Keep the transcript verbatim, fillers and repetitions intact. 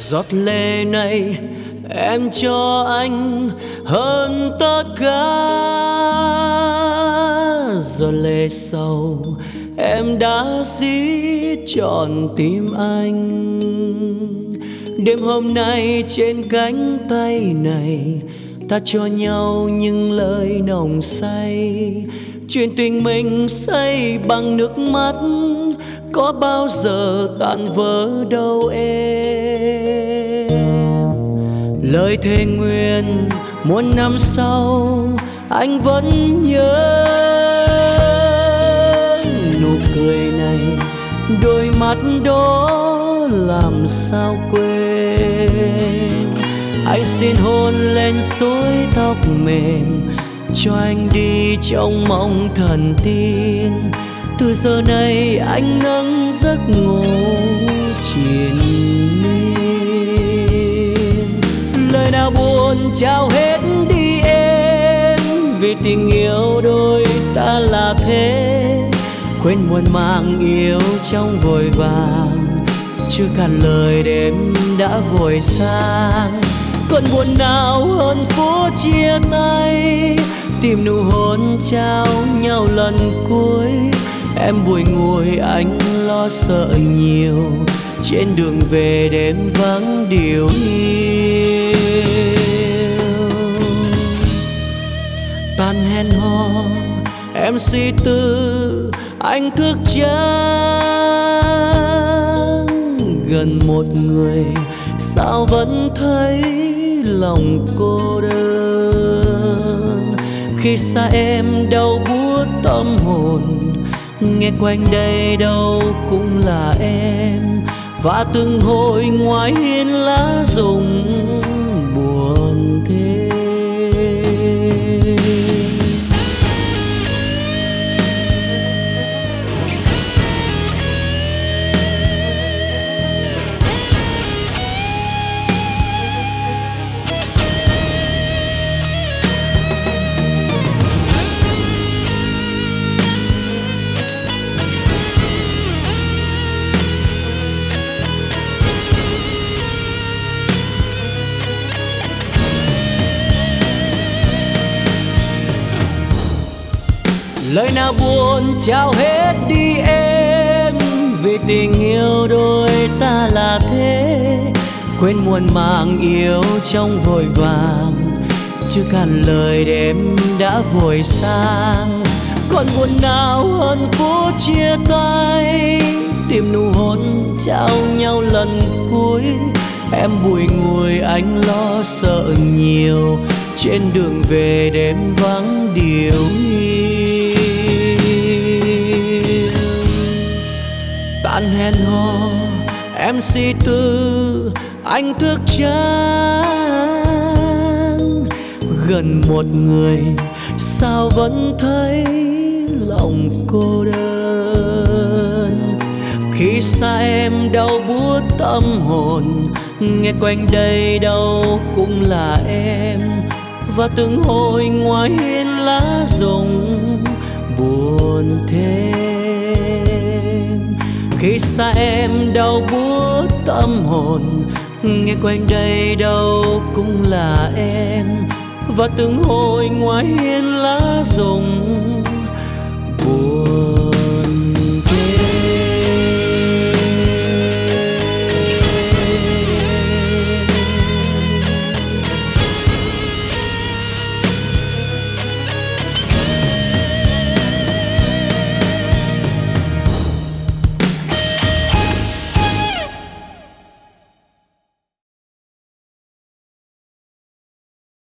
Giọt lệ này em cho anh hơn tất cả. Giọt lệ sầu em đã dí trọn tim anh. Đêm hôm nay trên cánh tay này, ta cho nhau những lời nồng say. Chuyện tình mình xây bằng nước mắt, có bao giờ tan vỡ đâu em. Lời thề nguyện muôn năm sau anh vẫn nhớ. Nụ cười này, đôi mắt đó làm sao quên. Anh xin hôn lên rối tóc mềm, cho anh đi trong mong thần tin. Từ giờ này anh nâng giấc ngủ triền miên. Lời nào buồn trao hết đi em, vì tình yêu đôi ta là thế. Quên muôn màng yêu trong vội vàng, chưa cạn lời đêm đã vội sang. Còn buồn nào hơn phố chia tay, tìm nụ hôn trao nhau lần cuối. Em bùi ngùi anh lo sợ nhiều, trên đường về đêm vắng điều yêu. Tan hẹn hò em suy tư, anh thức trắng. Gần một người sao vẫn thấy lòng cô đơn. Khi xa em đau buốt tâm hồn, nghe quanh đây đâu cũng là em. Và từng hồi ngoài hiên lá rụng buồn thêm. Lời nào buồn trao hết đi em, vì tình yêu đôi ta là thế. Quên muôn màng yêu trong vội vàng, chưa cạn lời đêm đã vội sang. Còn buồn nào hơn phố chia tay, tìm nụ hôn trao nhau lần cuối. Em bùi ngùi anh lo sợ nhiều, trên đường về đêm vắng điều hiu. Tan hẹn hò em suy tư, anh thức trắng. Gần một người sao vẫn thấy lòng cô đơn. Khi xa em đau buốt tâm hồn, nghe quanh đây đâu cũng là em. Và từng hồi ngoài hiên lá rụng buồn thêm. Khi xa em đau buốt tâm hồn, nghe quanh đây đâu cũng là em. Và từng hồi ngoài hiên lá rụng